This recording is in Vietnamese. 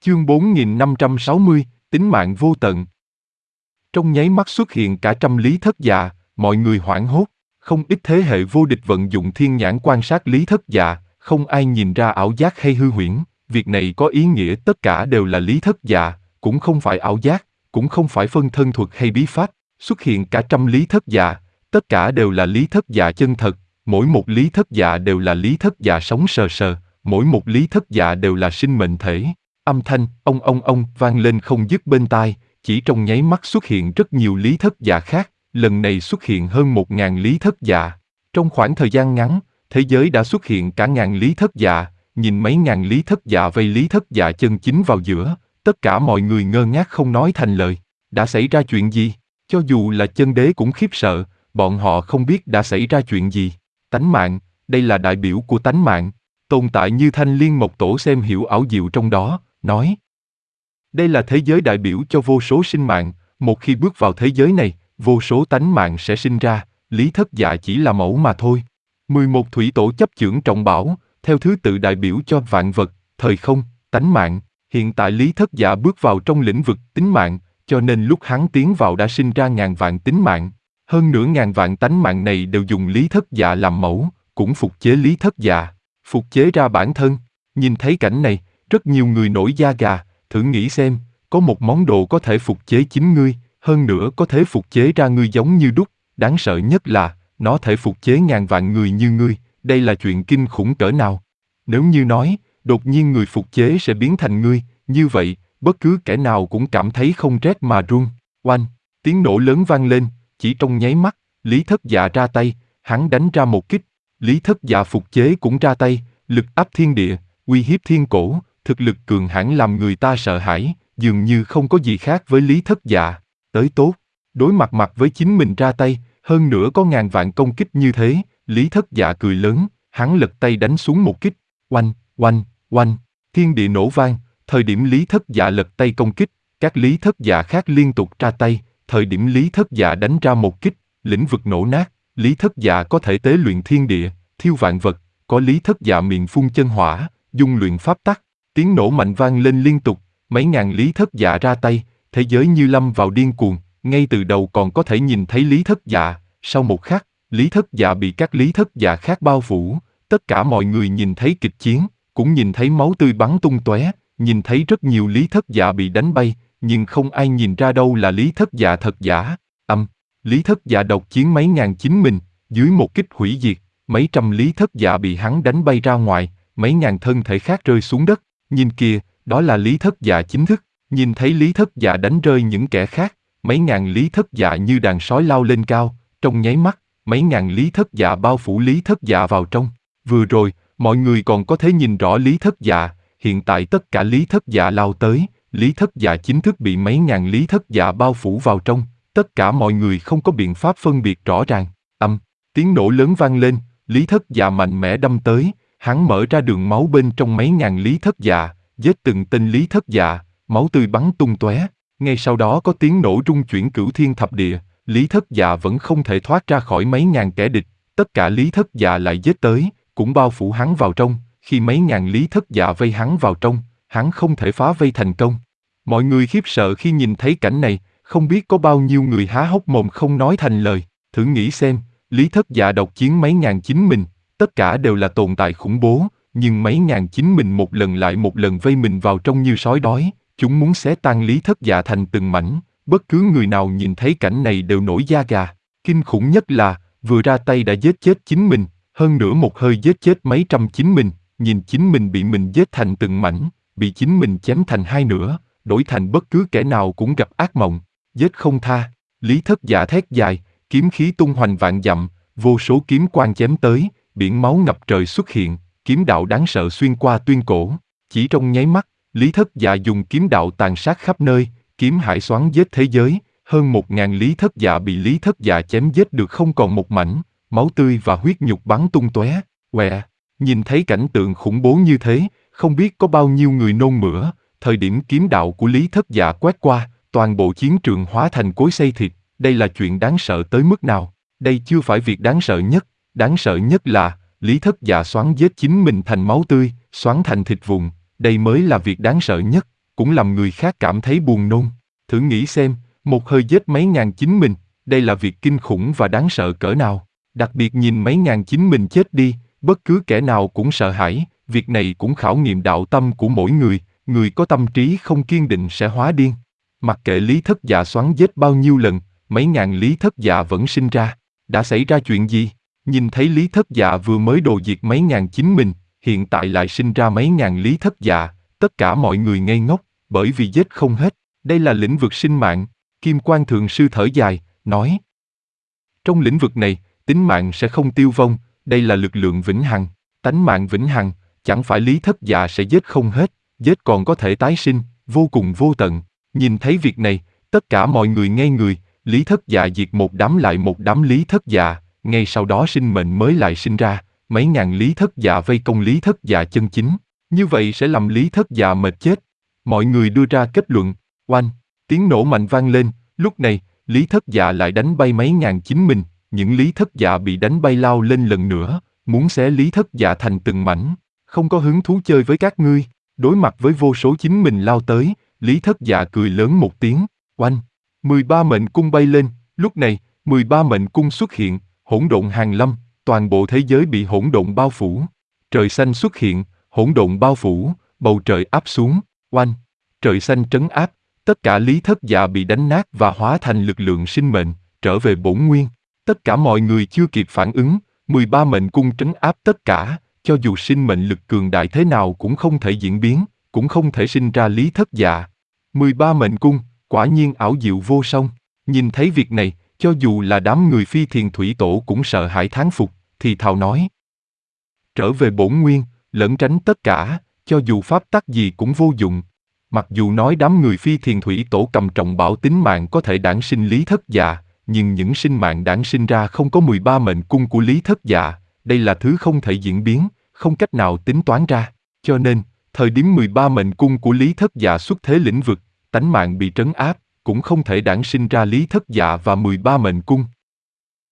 Chương 4560, tính mạng vô tận. Trong nháy mắt xuất hiện cả trăm Lý Thất Dạ, mọi người hoảng hốt. Không ít thế hệ vô địch vận dụng thiên nhãn quan sát Lý Thất Dạ, không ai nhìn ra ảo giác hay hư huyễn. Việc này có ý nghĩa tất cả đều là Lý Thất Dạ, cũng không phải ảo giác, cũng không phải phân thân thuật hay bí pháp. Xuất hiện cả trăm Lý Thất Dạ, tất cả đều là Lý Thất Dạ chân thật. Mỗi một Lý Thất Dạ đều là Lý Thất Dạ sống sờ sờ, mỗi một Lý Thất Dạ đều là sinh mệnh thể. Âm thanh ông vang lên không dứt bên tai, chỉ trong nháy mắt xuất hiện rất nhiều Lý Thất Dạ khác, lần này xuất hiện hơn 1000 Lý Thất Dạ. Trong khoảng thời gian ngắn, thế giới đã xuất hiện cả ngàn Lý Thất Dạ, nhìn mấy ngàn Lý Thất Dạ vây Lý Thất Dạ chân chính vào giữa, tất cả mọi người ngơ ngác không nói thành lời. Đã xảy ra chuyện gì? Cho dù là chân đế cũng khiếp sợ, bọn họ không biết đã xảy ra chuyện gì. Tánh mạng, đây là đại biểu của tánh mạng. Tồn tại như Thanh Liên Mộc Tổ xem hiểu ảo diệu trong đó, nói. Đây là thế giới đại biểu cho vô số sinh mạng, một khi bước vào thế giới này, vô số tánh mạng sẽ sinh ra, Lý Thất Dạ chỉ là mẫu mà thôi. 11 thủy tổ chấp chưởng trọng bảo, theo thứ tự đại biểu cho vạn vật, thời không, tánh mạng. Hiện tại Lý Thất Dạ bước vào trong lĩnh vực tính mạng, cho nên lúc hắn tiến vào đã sinh ra ngàn vạn tính mạng. Hơn nữa ngàn vạn tánh mạng này đều dùng Lý Thất Dạ làm mẫu, cũng phục chế Lý Thất Dạ, phục chế ra bản thân. Nhìn thấy cảnh này, rất nhiều người nổi da gà, thử nghĩ xem, có một món đồ có thể phục chế chính ngươi, hơn nữa có thể phục chế ra ngươi giống như đúc, đáng sợ nhất là, nó thể phục chế ngàn vạn người như ngươi, đây là chuyện kinh khủng cỡ nào. Nếu như nói, đột nhiên người phục chế sẽ biến thành ngươi, như vậy, bất cứ kẻ nào cũng cảm thấy không rét mà run. Oanh, tiếng nổ lớn vang lên, chỉ trong nháy mắt, Lý Thất Dạ ra tay, hắn đánh ra một kích, Lý Thất Dạ phục chế cũng ra tay, lực áp thiên địa, uy hiếp thiên cổ, thực lực cường hãn làm người ta sợ hãi, dường như không có gì khác với Lý Thất Dạ. Tới tốt, đối mặt với chính mình ra tay, hơn nữa có ngàn vạn công kích như thế, Lý Thất Dạ cười lớn, hắn lật tay đánh xuống một kích, oanh, thiên địa nổ vang, thời điểm Lý Thất Dạ lật tay công kích, các Lý Thất Dạ khác liên tục ra tay, thời điểm Lý Thất Dạ đánh ra một kích, lĩnh vực nổ nát, Lý Thất Dạ có thể tế luyện thiên địa, thiêu vạn vật, có Lý Thất Dạ miệng phun chân hỏa, dung luyện pháp tắc, tiếng nổ mạnh vang lên liên tục, mấy ngàn Lý Thất Dạ ra tay, thế giới như lâm vào điên cuồng, ngay từ đầu còn có thể nhìn thấy Lý Thất Dạ, sau một khắc, Lý Thất Dạ bị các Lý Thất Dạ khác bao phủ, tất cả mọi người nhìn thấy kịch chiến, cũng nhìn thấy máu tươi bắn tung tóe, nhìn thấy rất nhiều Lý Thất Dạ bị đánh bay, nhưng không ai nhìn ra đâu là Lý Thất Dạ thật giả. Lý Thất Dạ độc chiến mấy ngàn chính mình, dưới một kích hủy diệt, mấy trăm Lý Thất Dạ bị hắn đánh bay ra ngoài, mấy ngàn thân thể khác rơi xuống đất, nhìn kìa, đó là Lý Thất Dạ chính thức, nhìn thấy Lý Thất Dạ đánh rơi những kẻ khác, mấy ngàn Lý Thất Dạ như đàn sói lao lên cao, trong nháy mắt, mấy ngàn Lý Thất Dạ bao phủ Lý Thất Dạ vào trong. Vừa rồi, mọi người còn có thể nhìn rõ Lý Thất Dạ, hiện tại tất cả Lý Thất Dạ lao tới, Lý Thất Dạ chính thức bị mấy ngàn Lý Thất Dạ bao phủ vào trong, tất cả mọi người không có biện pháp phân biệt rõ ràng. Tiếng nổ lớn vang lên, Lý Thất Dạ mạnh mẽ đâm tới, hắn mở ra đường máu bên trong mấy ngàn Lý Thất Dạ, giết từng tên Lý Thất Dạ, máu tươi bắn tung tóe. Ngay sau đó có tiếng nổ rung chuyển cửu thiên thập địa, Lý Thất Dạ vẫn không thể thoát ra khỏi mấy ngàn kẻ địch, tất cả Lý Thất Dạ lại giết tới, cũng bao phủ hắn vào trong, khi mấy ngàn Lý Thất Dạ vây hắn vào trong, hắn không thể phá vây thành công. Mọi người khiếp sợ khi nhìn thấy cảnh này, không biết có bao nhiêu người há hốc mồm không nói thành lời, thử nghĩ xem, Lý Thất Dạ độc chiến mấy ngàn chính mình, tất cả đều là tồn tại khủng bố, nhưng mấy ngàn chính mình một lần lại một lần vây mình vào trong như sói đói, chúng muốn xé tan Lý Thất Dạ thành từng mảnh, bất cứ người nào nhìn thấy cảnh này đều nổi da gà. Kinh khủng nhất là, vừa ra tay đã giết chết chính mình, hơn nữa một hơi giết chết mấy trăm chính mình, nhìn chính mình bị mình giết thành từng mảnh, bị chính mình chém thành hai nửa, đổi thành bất cứ kẻ nào cũng gặp ác mộng, giết không tha. Lý Thất Dạ thét dài, kiếm khí tung hoành vạn dặm, vô số kiếm quang chém tới, biển máu ngập trời xuất hiện, kiếm đạo đáng sợ xuyên qua tuyên cổ. Chỉ trong nháy mắt, Lý Thất Dạ dùng kiếm đạo tàn sát khắp nơi, kiếm hải xoắn giết thế giới, hơn 1000 Lý Thất Dạ bị Lý Thất Dạ chém giết được không còn một mảnh, máu tươi và huyết nhục bắn tung tóe. Nhìn thấy cảnh tượng khủng bố như thế, không biết có bao nhiêu người nôn mửa, thời điểm kiếm đạo của Lý Thất Dạ quét qua, toàn bộ chiến trường hóa thành cối xay thịt, đây là chuyện đáng sợ tới mức nào? Đây chưa phải việc đáng sợ nhất là, Lý Thất Dạ xoắn giết chính mình thành máu tươi, xoắn thành thịt vụn, đây mới là việc đáng sợ nhất. cũng làm người khác cảm thấy buồn nôn. Thử nghĩ xem, một hơi giết mấy ngàn chính mình, đây là việc kinh khủng và đáng sợ cỡ nào. Đặc biệt nhìn mấy ngàn chính mình chết đi, bất cứ kẻ nào cũng sợ hãi, việc này cũng khảo nghiệm đạo tâm của mỗi người, người có tâm trí không kiên định sẽ hóa điên. Mặc kệ Lý Thất Dạ xoắn giết bao nhiêu lần, mấy ngàn Lý Thất Dạ vẫn sinh ra. Đã xảy ra chuyện gì? Nhìn thấy Lý Thất Dạ vừa mới đồ diệt mấy ngàn chính mình, hiện tại lại sinh ra mấy ngàn Lý Thất Dạ, tất cả mọi người ngây ngốc, bởi vì giết không hết. Đây là lĩnh vực sinh mạng. Kim Quan Thượng Sư thở dài, nói. Trong lĩnh vực này, tính mạng sẽ không tiêu vong, đây là lực lượng vĩnh hằng, tánh mạng vĩnh hằng, chẳng phải Lý Thất Dạ sẽ giết không hết, giết còn có thể tái sinh, vô cùng vô tận. Nhìn thấy việc này, tất cả mọi người ngây người, Lý Thất Dạ diệt một đám lại một đám Lý Thất Dạ, ngay sau đó sinh mệnh mới lại sinh ra, mấy ngàn Lý Thất Dạ vây công Lý Thất Dạ chân chính, như vậy sẽ làm Lý Thất Dạ mệt chết. Mọi người đưa ra kết luận, oanh, tiếng nổ mạnh vang lên, lúc này, Lý Thất Dạ lại đánh bay mấy ngàn chính mình, những Lý Thất Dạ bị đánh bay lao lên lần nữa, muốn xé Lý Thất Dạ thành từng mảnh, không có hứng thú chơi với các ngươi. Đối mặt với vô số chính mình lao tới, Lý Thất Dạ cười lớn một tiếng, oanh, 13 mệnh cung bay lên, lúc này, 13 mệnh cung xuất hiện, hỗn độn hàng lâm, toàn bộ thế giới bị hỗn độn bao phủ. Trời xanh xuất hiện, hỗn độn bao phủ, bầu trời áp xuống, oanh, trời xanh trấn áp, tất cả Lý Thất Dạ bị đánh nát và hóa thành lực lượng sinh mệnh, trở về bổn nguyên. Tất cả mọi người chưa kịp phản ứng, 13 mệnh cung trấn áp tất cả, cho dù sinh mệnh lực cường đại thế nào cũng không thể diễn biến, cũng không thể sinh ra Lý Thất Dạ. 13 mệnh cung, quả nhiên ảo diệu vô song. Nhìn thấy việc này, cho dù là đám người Phi Thiền Thủy Tổ cũng sợ hãi thán phục, thì thào nói. Trở về bổn nguyên, lẩn tránh tất cả, cho dù pháp tắc gì cũng vô dụng. Mặc dù nói đám người Phi Thiền Thủy Tổ cầm trọng bảo tính mạng có thể đản sinh Lý Thất Dạ, nhưng những sinh mạng đản sinh ra không có 13 mệnh cung của Lý Thất Dạ, đây là thứ không thể diễn biến, không cách nào tính toán ra. Cho nên, thời điểm 13 mệnh cung của Lý Thất Dạ xuất thế lĩnh vực, tánh mạng bị trấn áp, cũng không thể đản sinh ra Lý Thất Dạ và 13 mệnh cung.